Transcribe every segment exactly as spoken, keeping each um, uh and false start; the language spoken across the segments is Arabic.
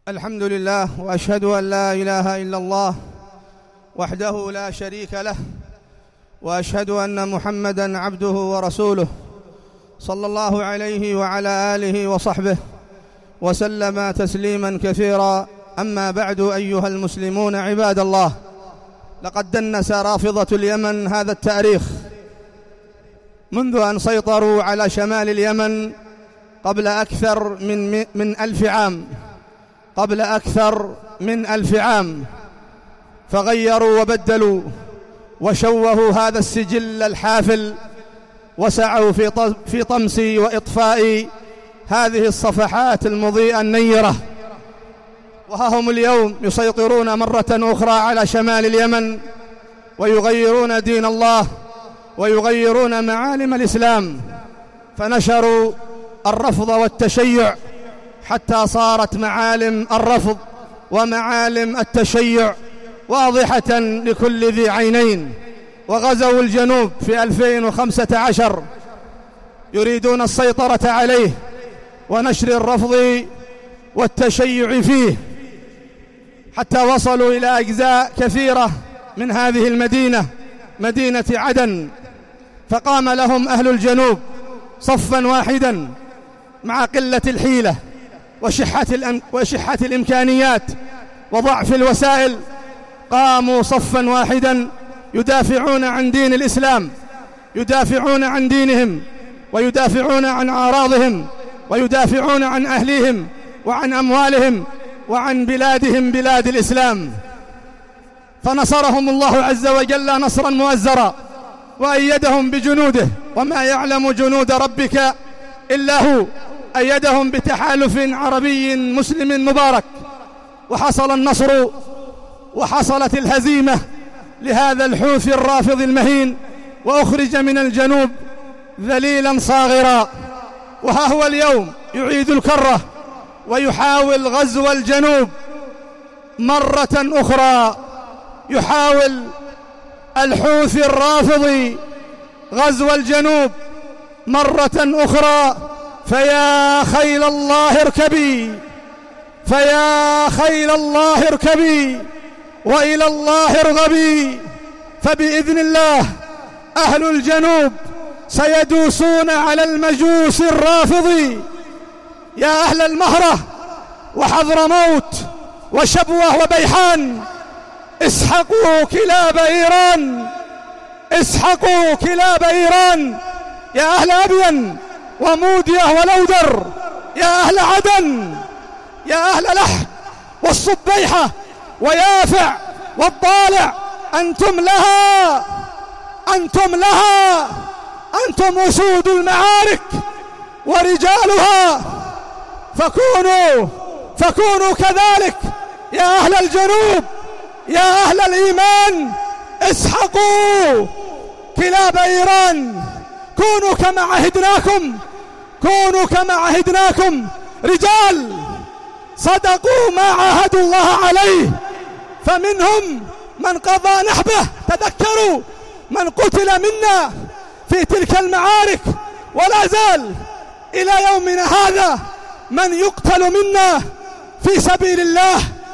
الحمد لله، وأشهد أن لا إله إلا الله وحده لا شريك له، وأشهد أن محمدًا عبده ورسوله صلى الله عليه وعلى آله وصحبه وسلم تسليمًا كثيرا. أما بعد، أيها المسلمون عباد الله، لقد دنس رافضة اليمن هذا التاريخ منذ أن سيطروا على شمال اليمن قبل أكثر من من ألف عام قبل أكثر من ألف عام فغيروا وبدلوا وشوهوا هذا السجل الحافل، وسعوا في في طمس وإطفاء هذه الصفحات المضيئة النيرة، وها هم اليوم يسيطرون مرة أخرى على شمال اليمن ويغيرون دين الله ويغيرون معالم الإسلام، فنشروا الرفض والتشيع حتى صارت معالم الرفض ومعالم التشيع واضحة لكل ذي عينين. وغزوا الجنوب في ألفين وخمسة عشر يريدون السيطرة عليه ونشر الرفض والتشيع فيه، حتى وصلوا إلى أجزاء كثيرة من هذه المدينة، مدينة عدن، فقام لهم أهل الجنوب صفا واحدا مع قلة الحيلة وشحة, الأم وشحة الإمكانيات وضعف الوسائل. قاموا صفا واحدا يدافعون عن دين الإسلام، يدافعون عن دينهم، ويدافعون عن أعراضهم، ويدافعون عن أهليهم وعن أموالهم وعن بلادهم بلاد الإسلام. فنصرهم الله عز وجل نصرا مؤزرا وأيدهم بجنوده، وما يعلم جنود ربك إلا هو. أيدهم بتحالف عربي مسلم مبارك، وحصل النصر وحصلت الهزيمة لهذا الحوثي الرافض المهين، وأخرج من الجنوب ذليلا صاغرا. وها هو اليوم يعيد الكرة ويحاول غزو الجنوب مرة أخرى، يحاول الحوثي الرافضي غزو الجنوب مرة أخرى. فيا خيل الله اركبي، فيا خيل الله اركبي، وإلى الله ارغبي، فبإذن الله أهل الجنوب سيدوسون على المجوس الرافضي. يا أهل المهرة وحضرموت وشبوة وبيحان، اسحقوا كلاب إيران، اسحقوا كلاب إيران. يا أهل أبين ومودية ولودر، يا أهل عدن، يا أهل لحج والصبيحة ويافع والضالع، أنتم لها، أنتم لها، أنتم أسود المعارك ورجالها، فكونوا فكونوا كذلك. يا أهل الجنوب، يا أهل الإيمان، اسحقوا كلاب إيران، كونوا كما عهدناكم، كونوا كما عهدناكم، رجال صدقوا ما عاهدوا الله عليه، فمنهم من قضى نحبه. تذكروا من قتل منا في تلك المعارك، ولا زال إلى يومنا هذا من يقتل منا في سبيل الله،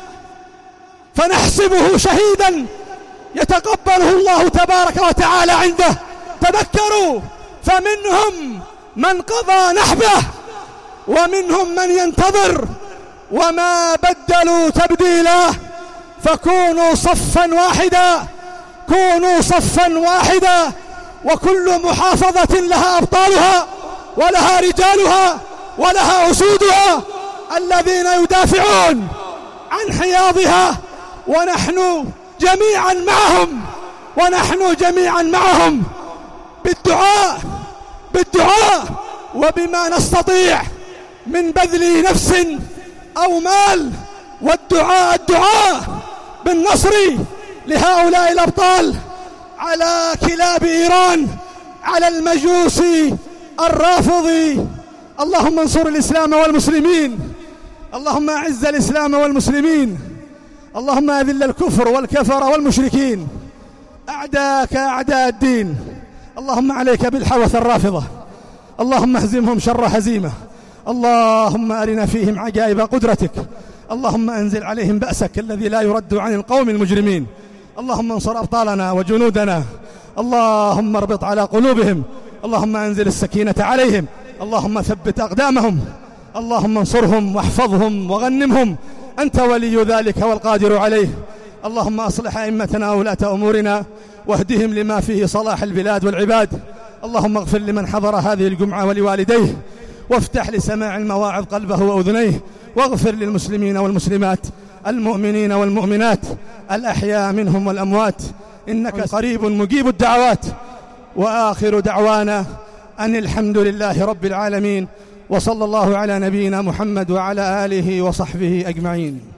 فنحسبه شهيدا يتقبله الله تبارك وتعالى عنده. تذكروا فمنهم من قضى نحبه ومنهم من ينتظر، وما بدلوا تبديلا. فكونوا صفا واحدا، كونوا صفا واحدا، وكل محافظة لها أبطالها ولها رجالها ولها أسودها الذين يدافعون عن حياضها، ونحن جميعا معهم، ونحن جميعا معهم بالدعاء بالدعاء وبما نستطيع من بذل نفس أو مال، والدعاء الدعاء بالنصر لهؤلاء الأبطال على كلاب إيران، على المجوس الرافضي. اللهم انصر الإسلام والمسلمين، اللهم أعز الإسلام والمسلمين، اللهم أذل الكفر والكفر والمشركين، أعداءك أعداء الدين. اللهم عليك بالحوث الرافضة، اللهم اهزمهم شر هزيمة، اللهم أرنا فيهم عجائب قدرتك، اللهم أنزل عليهم بأسك الذي لا يرد عن القوم المجرمين. اللهم انصر أبطالنا وجنودنا، اللهم اربط على قلوبهم، اللهم أنزل السكينة عليهم، اللهم ثبت أقدامهم، اللهم انصرهم واحفظهم وغنمهم، أنت ولي ذلك والقادر عليه. اللهم أصلح أئمتنا وولاة أمورنا واهدهم لما فيه صلاح البلاد والعباد. اللهم اغفر لمن حضر هذه الجمعة ولوالديه، وافتح لسماع المواعظ قلبه وأذنيه، واغفر للمسلمين والمسلمات، المؤمنين والمؤمنات، الأحياء منهم والأموات، إنك قريب مجيب الدعوات. وآخر دعوانا أن الحمد لله رب العالمين، وصلى الله على نبينا محمد وعلى آله وصحبه أجمعين.